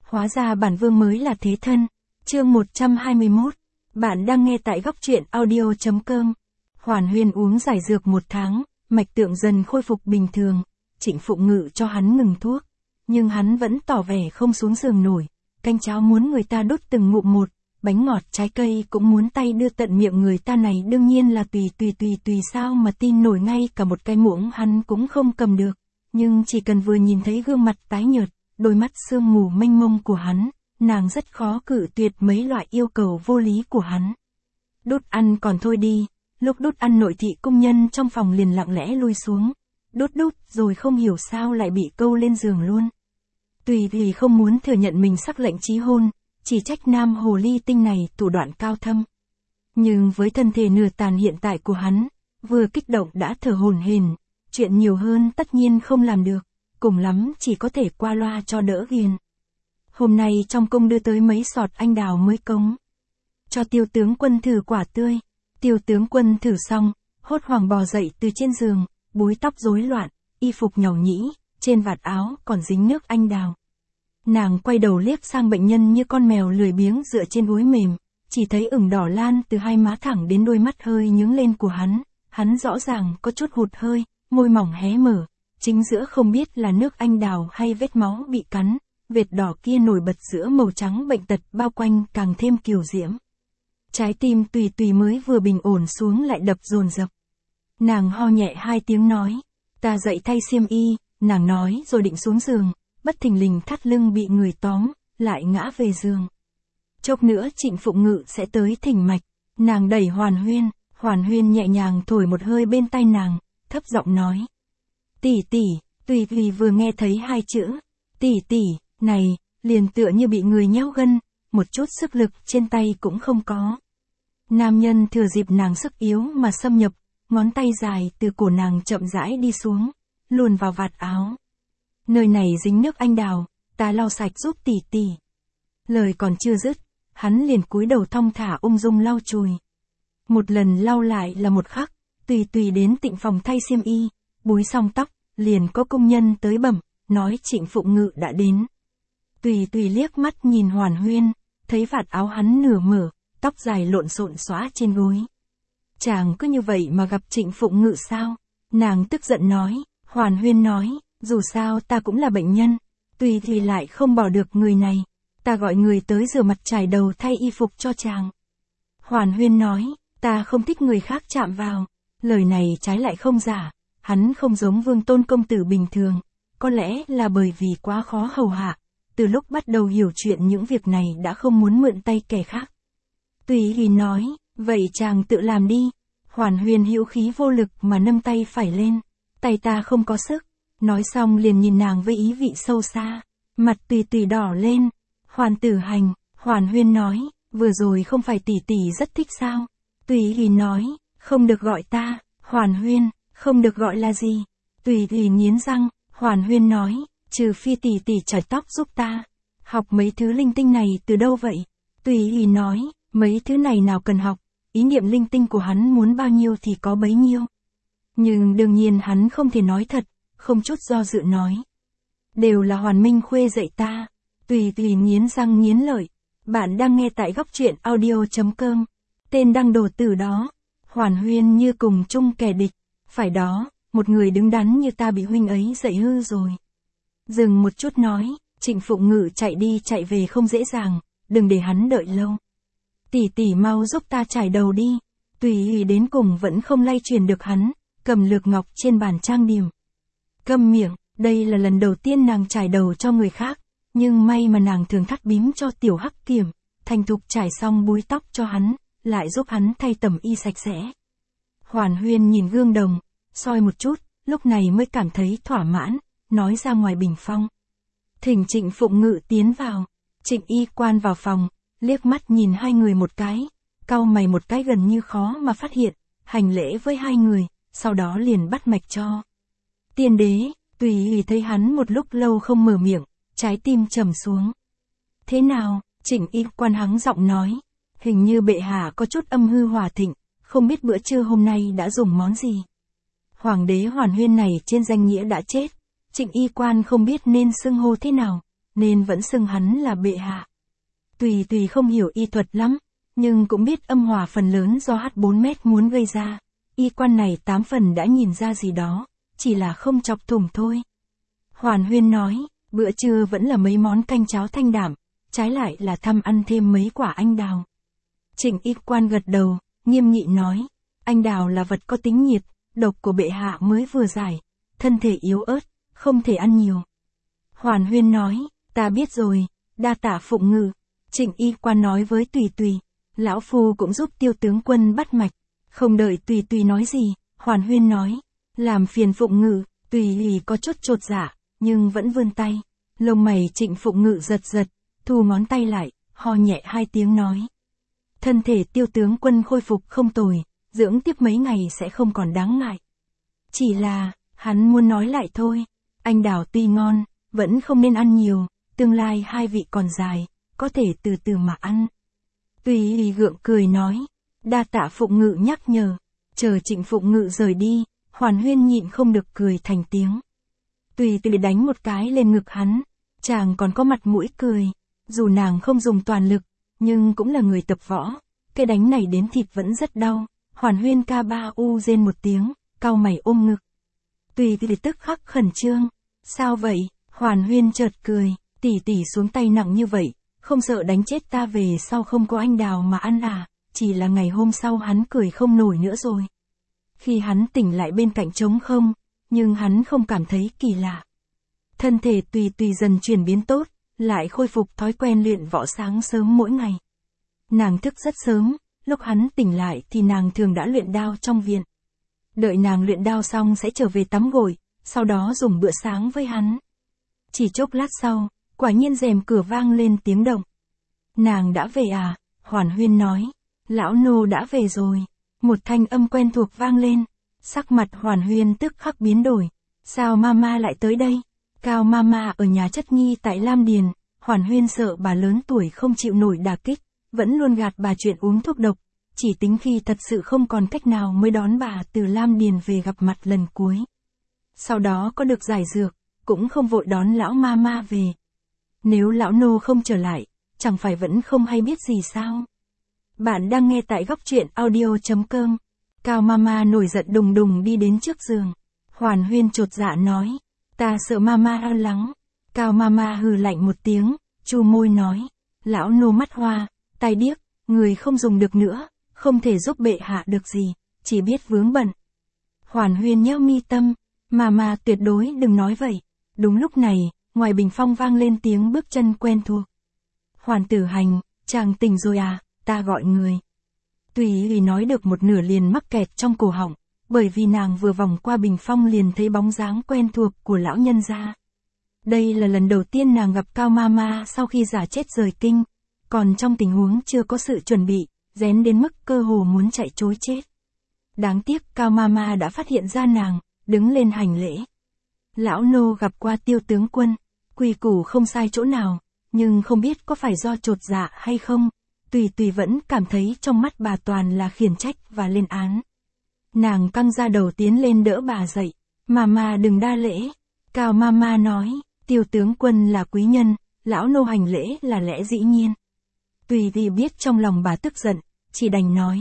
Hóa ra bản vương mới là thế thân. Chương 121. Bạn đang nghe tại góc truyện audio.com. Hoàn Huyên uống giải dược 1 tháng, mạch tượng dần khôi phục bình thường. Trịnh Phụng Ngự cho hắn ngừng thuốc, nhưng hắn vẫn tỏ vẻ không xuống giường nổi. Canh cháo muốn người ta đút từng ngụm một, bánh ngọt trái cây cũng muốn tay đưa tận miệng người ta, này đương nhiên là tùy sao mà tin nổi, ngay cả một cái muỗng hắn cũng không cầm được. Nhưng chỉ cần vừa nhìn thấy gương mặt tái nhợt, đôi mắt sương mù mênh mông của hắn, nàng rất khó cự tuyệt mấy loại yêu cầu vô lý của hắn. Đút ăn còn thôi đi, lúc đút ăn nội thị công nhân trong phòng liền lặng lẽ lui xuống. Đút rồi không hiểu sao lại bị câu lên giường luôn. Tùy vì không muốn thừa nhận mình sắc lệnh chí hôn, chỉ trách nam hồ ly tinh này thủ đoạn cao thâm. Nhưng với thân thể nửa tàn hiện tại của hắn, vừa kích động đã thở hổn hển, chuyện nhiều hơn tất nhiên không làm được, cùng lắm chỉ có thể qua loa cho đỡ ghiền. Hôm nay trong cung đưa tới mấy sọt anh đào mới cống, cho Tiêu tướng quân thử quả tươi. Tiêu tướng quân thử xong, hốt hoảng bò dậy từ trên giường, búi tóc rối loạn, y phục nhàu nhĩ, trên vạt áo còn dính nước anh đào. Nàng quay đầu liếc sang bệnh nhân như con mèo lười biếng dựa trên gối mềm, chỉ thấy ửng đỏ lan từ hai má thẳng đến đôi mắt hơi nhướng lên của hắn rõ ràng có chút hụt hơi, môi mỏng hé mở, chính giữa không biết là nước anh đào hay vết máu bị cắn, vệt đỏ kia nổi bật giữa màu trắng bệnh tật bao quanh càng thêm kiều diễm. Trái tim tùy mới vừa bình ổn xuống lại đập dồn dập. Nàng ho nhẹ 2 tiếng nói, ta dậy thay xiêm y, nàng nói rồi định xuống giường, bất thình lình thắt lưng bị người tóm, lại ngã về giường. Chốc nữa Trịnh Phụng Ngự sẽ tới thỉnh mạch, nàng đẩy Hoàn Huyên nhẹ nhàng thổi một hơi bên tai nàng, thấp giọng nói. Tỷ, tùy vì vừa nghe thấy 2 chữ, tỷ, này, liền tựa như bị người nheo gân, một chút sức lực trên tay cũng không có. Nam nhân thừa dịp nàng sức yếu mà xâm nhập, ngón tay dài từ cổ nàng chậm rãi đi xuống, luồn vào vạt áo. Nơi này dính nước anh đào, ta lau sạch giúp tỷ. Lời còn chưa dứt, hắn liền cúi đầu thong thả ung dung lau chùi. Một lần lau lại là một khắc, tùy đến tịnh phòng thay xiêm y, búi xong tóc, liền có công nhân tới bẩm, nói Trịnh Phụng Ngự đã đến. Tùy liếc mắt nhìn Hoàn Huyên, thấy vạt áo hắn nửa mở, tóc dài lộn xộn xõa trên gối. Chàng cứ như vậy mà gặp Trịnh Phụng Ngự sao? Nàng tức giận nói. Hoàn Huyên nói, dù sao ta cũng là bệnh nhân, tùy thì lại không bỏ được người này, ta gọi người tới rửa mặt trải đầu thay y phục cho chàng. Hoàn Huyên nói, ta không thích người khác chạm vào. Lời này trái lại không giả, hắn không giống Vương Tôn công tử bình thường, có lẽ là bởi vì quá khó hầu hạ, từ lúc bắt đầu hiểu chuyện những việc này đã không muốn mượn tay kẻ khác. Tùy thì nói, vậy chàng tự làm đi. Hoàn Huyên hữu khí vô lực mà nâng tay phải lên, tay ta không có sức. Nói xong liền nhìn nàng với ý vị sâu xa, mặt tùy đỏ lên. Hoàn tử hành, Hoàn Huyên nói, vừa rồi không phải tỷ rất thích sao? Tùy thì nói, không được gọi ta. Hoàn Huyên, không được gọi là gì? Tùy thì nghiến răng. Hoàn Huyên nói, trừ phi tỷ chải tóc giúp ta. Học mấy thứ linh tinh này từ đâu vậy? Tùy thì nói, mấy thứ này nào cần học, ý niệm linh tinh của hắn muốn bao nhiêu thì có bấy nhiêu. Nhưng đương nhiên hắn không thể nói thật, không chút do dự nói. Đều là Hoàn Minh Khuê dạy ta. Tùy nghiến răng nghiến lợi. Bạn đang nghe tại góc truyện audio.com. Tên đăng đồ tử đó. Hoàn Huyên như cùng chung kẻ địch. Phải đó, một người đứng đắn như ta bị huynh ấy dạy hư rồi. Dừng một chút nói, Trịnh Phụng Ngự chạy đi chạy về không dễ dàng, đừng để hắn đợi lâu. Tỷ mau giúp ta trải đầu đi. Tùy đến cùng vẫn không lay truyền được hắn, cầm lược ngọc trên bàn trang điểm. Câm miệng, đây là lần đầu tiên nàng trải đầu cho người khác, nhưng may mà nàng thường thắt bím cho Tiểu Hắc Kiểm, thành thục trải xong búi tóc cho hắn, lại giúp hắn thay tẩm y sạch sẽ. Hoàn Huyên nhìn gương đồng, soi một chút, lúc này mới cảm thấy thỏa mãn, nói ra ngoài bình phong. Thỉnh Trịnh Phụng Ngự tiến vào. Trịnh y quan vào phòng, liếc mắt nhìn 2 người một cái, cau mày một cái gần như khó mà phát hiện, hành lễ với 2 người, sau đó liền bắt mạch cho. Tiên đế, Tùy thấy hắn một lúc lâu không mở miệng, trái tim trầm xuống. Thế nào? Trịnh y quan hắng giọng nói, hình như bệ hạ có chút âm hư hỏa thịnh, không biết bữa trưa hôm nay đã dùng món gì. Hoàng đế Hoàn Huyên này trên danh nghĩa đã chết, Trịnh y quan không biết nên xưng hô thế nào, nên vẫn xưng hắn là bệ hạ. Tùy Tùy không hiểu y thuật lắm, nhưng cũng biết âm hỏa phần lớn do H4 mét muốn gây ra. Y quan này 8 phần đã nhìn ra gì đó, chỉ là không chọc thủng thôi. Hoàn Huyên nói, bữa trưa vẫn là mấy món canh cháo thanh đạm, trái lại là thăm ăn thêm mấy quả anh đào. Trịnh y quan gật đầu, nghiêm nghị nói, anh đào là vật có tính nhiệt, độc của bệ hạ mới vừa giải, thân thể yếu ớt, không thể ăn nhiều. Hoàn Huyên nói, ta biết rồi, đa tạ phụng ngự. Trịnh y quan nói với Tùy Tùy, lão phu cũng giúp Tiêu tướng quân bắt mạch. Không đợi Tùy Tùy nói gì, Hoàn Huyên nói, làm phiền phụng ngự. Tùy Tùy có chút chột dạ, nhưng vẫn vươn tay. Lông mày Trịnh phụng ngự giật giật, thu ngón tay lại, ho nhẹ 2 tiếng nói. Thân thể Tiêu tướng quân khôi phục không tồi, dưỡng tiếp mấy ngày sẽ không còn đáng ngại. Chỉ là, hắn muốn nói lại thôi, anh đào tuy ngon, vẫn không nên ăn nhiều, tương lai hai vị còn dài, có thể từ từ mà ăn. Tùy gượng cười nói, đa tạ phụng ngự nhắc nhở. Chờ Trịnh phụng ngự rời đi, Hoàn Huyên nhịn không được cười thành tiếng. Tùy đánh một cái lên ngực hắn, chàng còn có mặt mũi cười, dù nàng không dùng toàn lực, nhưng cũng là người tập võ, cái đánh này đến thịt vẫn rất đau. Hoàn Huyên ca ba u rên một tiếng, cau mày ôm ngực. Tùy tức khắc khẩn trương, sao vậy? Hoàn Huyên chợt cười, tỷ xuống tay nặng như vậy, không sợ đánh chết ta về sau không có anh đào mà ăn à? Chỉ là ngày hôm sau hắn cười không nổi nữa rồi. Khi hắn tỉnh lại bên cạnh trống không, nhưng hắn không cảm thấy kỳ lạ. Thân thể Tùy dần chuyển biến tốt, lại khôi phục thói quen luyện võ sáng sớm mỗi ngày. Nàng thức rất sớm, lúc hắn tỉnh lại thì nàng thường đã luyện đao trong viện. Đợi nàng luyện đao xong sẽ trở về tắm gội, sau đó dùng bữa sáng với hắn. Chỉ chốc lát sau, quả nhiên rèm cửa vang lên tiếng động. Nàng đã về à? Hoàn Huyên nói. Lão nô đã về rồi. Một thanh âm quen thuộc vang lên. Sắc mặt Hoàn Huyên tức khắc biến đổi. Sao mama lại tới đây? Cao mama ở nhà chất nghi tại Lam Điền. Hoàn Huyên sợ bà lớn tuổi không chịu nổi đả kích, vẫn luôn gạt bà chuyện uống thuốc độc. Chỉ tính khi thật sự không còn cách nào mới đón bà từ Lam Điền về gặp mặt lần cuối. Sau đó có được giải dược, cũng không vội đón lão mama về. Nếu lão nô không trở lại, chẳng phải vẫn không hay biết gì sao? Bạn đang nghe tại góc truyện audio.com. Cao mama nổi giận đùng đùng đi đến trước giường. Hoàn Huyên chột dạ nói, ta sợ mama lo lắng. Cao mama hừ lạnh một tiếng, chu môi nói, lão nô mắt hoa, tai điếc, người không dùng được nữa, không thể giúp bệ hạ được gì, chỉ biết vướng bận. Hoàn Huyên nhếch mi tâm, mama tuyệt đối đừng nói vậy. Đúng lúc này, ngoài bình phong vang lên tiếng bước chân quen thuộc. Hoàn Tử Hành, chàng tỉnh rồi à, ta gọi người. Tùy nói được một nửa liền mắc kẹt trong cổ họng, bởi vì nàng vừa vòng qua bình phong liền thấy bóng dáng quen thuộc của lão nhân gia. Đây là lần đầu tiên nàng gặp Cao Mama sau khi giả chết rời kinh, còn trong tình huống chưa có sự chuẩn bị, rén đến mức cơ hồ muốn chạy trối chết. Đáng tiếc Cao Mama đã phát hiện ra nàng, đứng lên hành lễ. Lão nô gặp qua Tiêu tướng quân, quy củ không sai chỗ nào, nhưng không biết có phải do chột dạ hay không, Tùy vẫn cảm thấy trong mắt bà toàn là khiển trách và lên án. Nàng căng ra đầu tiến lên đỡ bà dậy, mama đừng đa lễ. Cao mama nói, Tiêu tướng quân là quý nhân, lão nô hành lễ là lẽ dĩ nhiên. Tùy biết trong lòng bà tức giận, chỉ đành nói,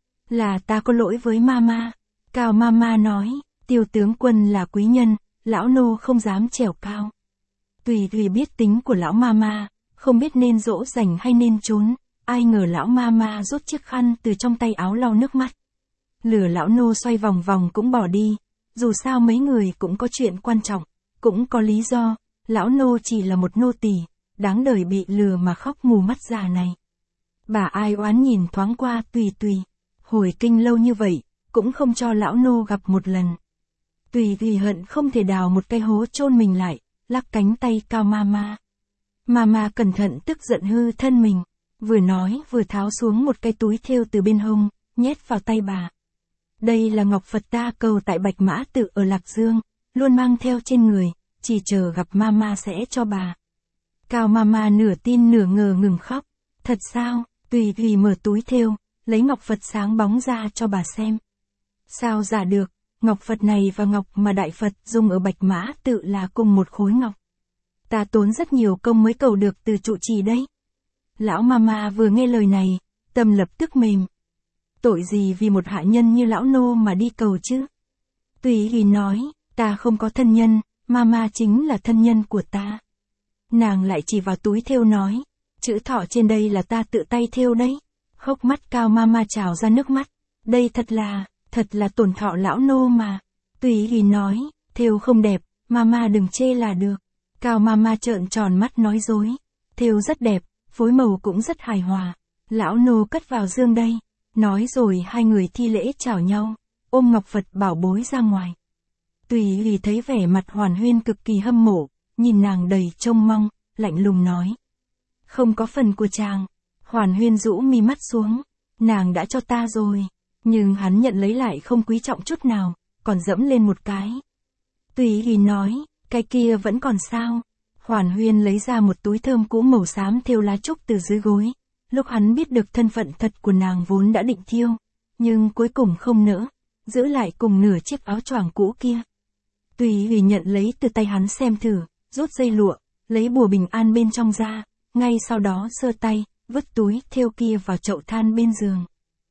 là ta có lỗi với mama. Cao mama nói, Tiêu tướng quân là quý nhân, lão nô không dám trèo cao. Tùy biết tính của lão mama, không biết nên dỗ dành hay nên trốn, ai ngờ lão mama rút chiếc khăn từ trong tay áo lau nước mắt. Lửa lão nô xoay vòng vòng cũng bỏ đi, dù sao mấy người cũng có chuyện quan trọng, cũng có lý do, lão nô chỉ là một nô tỳ, đáng đời bị lừa mà khóc mù mắt già này. Bà ai oán nhìn thoáng qua Tùy, hồi kinh lâu như vậy, cũng không cho lão nô gặp một lần. Tùy hận không thể đào một cái hố chôn mình lại, lắc cánh tay Cao mama. Mama cẩn thận tức giận hư thân mình, vừa nói vừa tháo xuống một cái túi thêu từ bên hông, nhét vào tay bà. Đây là ngọc Phật ta cầu tại Bạch Mã Tự ở Lạc Dương, luôn mang theo trên người, chỉ chờ gặp mama sẽ cho bà. Cao mama nửa tin nửa ngờ ngừng khóc. Thật sao? Tùy mở túi thêu, lấy ngọc Phật sáng bóng ra cho bà xem. Sao giả được, ngọc Phật này và ngọc mà Đại Phật dùng ở Bạch Mã Tự là cùng một khối ngọc. Ta tốn rất nhiều công mới cầu được từ trụ trì đấy. Lão Mama vừa nghe lời này, tâm lập tức mềm. Tội gì vì một hạ nhân như lão nô mà đi cầu chứ? Tùy Hỷ nói, ta không có thân nhân, Mama chính là thân nhân của ta. Nàng lại chỉ vào túi thêu nói, chữ thọ trên đây là ta tự tay thêu đấy. Hốc mắt Cao Mama trào ra nước mắt. Đây thật là tổn thọ lão nô mà. Tùy Hỷ nói, thêu không đẹp, Mama đừng chê là được. Cao Mama trợn tròn mắt nói dối. Thêu rất đẹp, phối màu cũng rất hài hòa. Lão nô cất vào dương đây. Nói rồi hai người thi lễ chào nhau, ôm ngọc Phật bảo bối ra ngoài. Tùy Hỷ thấy vẻ mặt Hoàn Huyên cực kỳ hâm mộ, nhìn nàng đầy trông mong, lạnh lùng nói. Không có phần của chàng. Hoàn Huyên rũ mi mắt xuống. Nàng đã cho ta rồi. Nhưng hắn nhận lấy lại không quý trọng chút nào, còn dẫm lên một cái. Tùy Hỷ nói, cái kia vẫn còn sao. Hoàn Huyên lấy ra một túi thơm cũ màu xám thêu lá trúc từ dưới gối. Lúc hắn biết được thân phận thật của nàng vốn đã định thiêu, nhưng cuối cùng không nỡ, giữ lại cùng nửa chiếc áo choàng cũ kia. Tùy Hỷ nhận lấy từ tay hắn xem thử, rút dây lụa, lấy bùa bình an bên trong ra, ngay sau đó sơ tay, vứt túi thêu kia vào chậu than bên giường.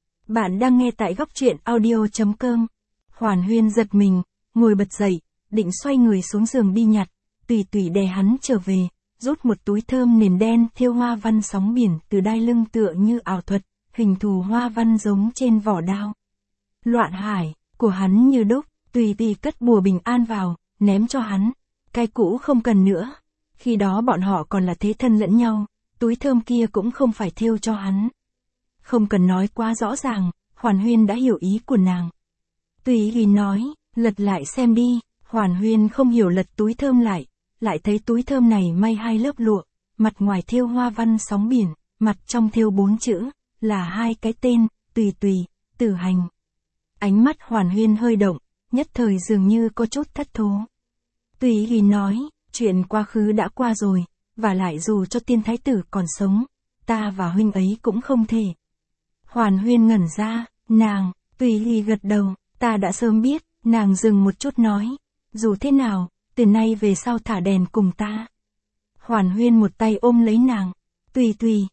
Bạn đang nghe tại góc truyện audio.com. Hoàn Huyên giật mình, ngồi bật dậy, định xoay người xuống giường đi nhặt, Tùy đè hắn trở về, rút một túi thơm nền đen thêu hoa văn sóng biển từ đai lưng tựa như ảo thuật, hình thù hoa văn giống trên vỏ đao. Loạn hải, của hắn như đúc, Tùy cất bùa bình an vào, ném cho hắn. Cái cũ không cần nữa. Khi đó bọn họ còn là thế thân lẫn nhau, túi thơm kia cũng không phải thêu cho hắn. Không cần nói quá rõ ràng, Hoàn Huyên đã hiểu ý của nàng. Tùy Hỷ nói, lật lại xem đi. Hoàn Huyên không hiểu lật túi thơm lại thấy túi thơm này may 2 lớp lụa, mặt ngoài thêu hoa văn sóng biển, mặt trong thêu 4 chữ, là 2 cái tên, Tùy, Tử Hành. Ánh mắt Hoàn Huyên hơi động, nhất thời dường như có chút thất thố. Tùy Hỷ nói, chuyện quá khứ đã qua rồi, và lại dù cho tiên thái tử còn sống, ta và huynh ấy cũng không thể. Hoàn Huyên ngẩn ra, nàng, Tùy Hỷ gật đầu, ta đã sớm biết, nàng dừng một chút nói, dù thế nào, từ nay về sau thả đèn cùng ta. Hoàn Huyên một tay ôm lấy nàng, Tùy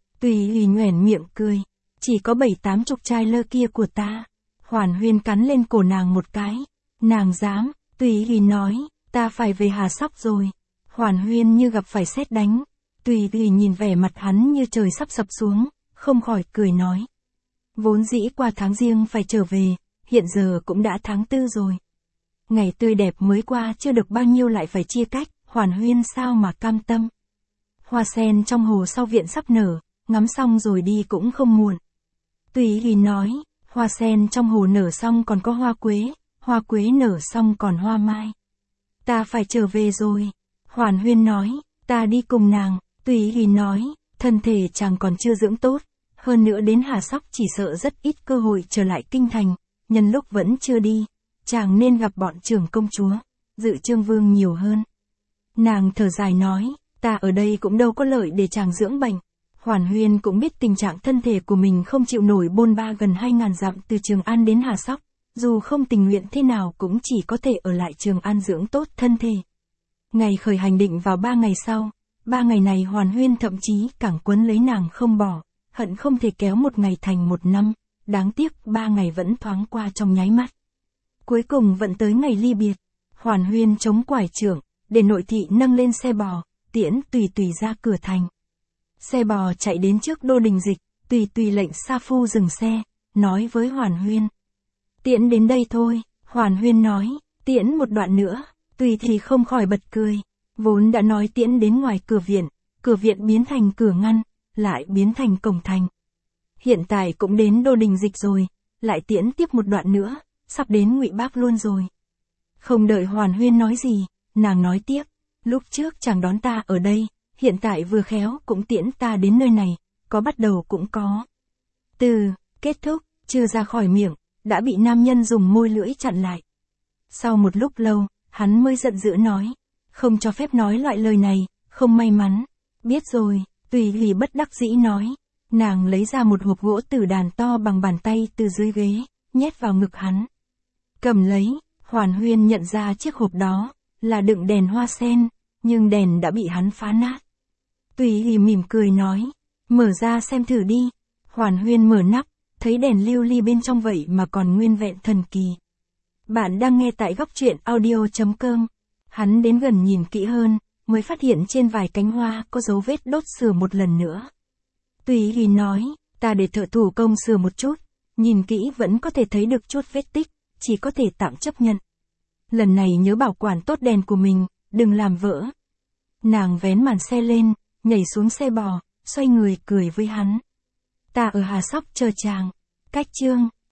Hỷ nhoẻn miệng cười, chỉ có 7-8 chục trai lơ kia của ta. Hoàn Huyên cắn lên cổ nàng một cái, nàng dám, Tùy Hỷ nói, ta phải về Hà Sóc rồi. Hoàn Huyên như gặp phải sét đánh, Tùy nhìn vẻ mặt hắn như trời sắp sập xuống, không khỏi cười nói. Vốn dĩ qua tháng Giêng phải trở về, hiện giờ cũng đã tháng 4 rồi. Ngày tươi đẹp mới qua chưa được bao nhiêu lại phải chia cách, Hoàn Huyên sao mà cam tâm. Hoa sen trong hồ sau viện sắp nở, ngắm xong rồi đi cũng không muộn. Tùy Hỷ nói, hoa sen trong hồ nở xong còn có hoa quế nở xong còn hoa mai. Ta phải trở về rồi. Hoàn Huyên nói, ta đi cùng nàng. Tùy Hỷ nói, thân thể chàng còn chưa dưỡng tốt, hơn nữa đến Hà Sóc chỉ sợ rất ít cơ hội trở lại kinh thành, nhân lúc vẫn chưa đi, chàng nên gặp bọn trưởng công chúa, Dự Trương Vương nhiều hơn. Nàng thở dài nói, ta ở đây cũng đâu có lợi để chàng dưỡng bệnh. Hoàn Huyên cũng biết tình trạng thân thể của mình không chịu nổi bôn ba gần 2.000 dặm từ Trường An đến Hà Sóc, dù không tình nguyện thế nào cũng chỉ có thể ở lại Trường An dưỡng tốt thân thể. Ngày khởi hành định vào 3 ngày sau, 3 ngày này Hoàn Huyên thậm chí càng quấn lấy nàng không bỏ, hận không thể kéo một ngày thành một năm, đáng tiếc 3 ngày vẫn thoáng qua trong nháy mắt. Cuối cùng vẫn tới ngày ly biệt, Hoàn Huyên chống quải trượng, để nội thị nâng lên xe bò, tiễn Tùy ra cửa thành. Xe bò chạy đến trước đô đình dịch, Tùy lệnh sa phu dừng xe, nói với Hoàn Huyên. Tiễn đến đây thôi, Hoàn Huyên nói, tiễn một đoạn nữa, Tùy thì không khỏi bật cười. Vốn đã nói tiễn đến ngoài cửa viện biến thành cửa ngăn, lại biến thành cổng thành. Hiện tại cũng đến đô đình dịch rồi, lại tiễn tiếp một đoạn nữa, sắp đến Ngụy Bác luôn rồi. Không đợi Hoàn Huyên nói gì, nàng nói tiếp, lúc trước chàng đón ta ở đây, hiện tại vừa khéo cũng tiễn ta đến nơi này, có bắt đầu cũng có. Từ kết thúc, chưa ra khỏi miệng, đã bị nam nhân dùng môi lưỡi chặn lại. Sau một lúc lâu, hắn mới giận dữ nói, không cho phép nói loại lời này, không may mắn. Biết rồi, Tùy Hỷ bất đắc dĩ nói. Nàng lấy ra một hộp gỗ tử đàn to bằng bàn tay từ dưới ghế, nhét vào ngực hắn. Cầm lấy, Hoàn Huyên nhận ra chiếc hộp đó, là đựng đèn hoa sen. nhưng đèn đã bị hắn phá nát. Tùy Hỷ mỉm cười nói, mở ra xem thử đi. Hoàn Huyên mở nắp, thấy đèn lưu ly bên trong vậy mà còn nguyên vẹn thần kỳ. Bạn đang nghe tại góc truyện audio.com. Hắn đến gần nhìn kỹ hơn, mới phát hiện trên vài cánh hoa có dấu vết đốt sửa một lần nữa. Tùy Hỷ nói, ta để thợ thủ công sửa một chút, nhìn kỹ vẫn có thể thấy được chút vết tích, chỉ có thể tạm chấp nhận. Lần này nhớ bảo quản tốt đèn của mình, đừng làm vỡ. Nàng vén màn xe lên, nhảy xuống xe bò, xoay người cười với hắn. Ta ở Hà Sóc chờ chàng. Cách chương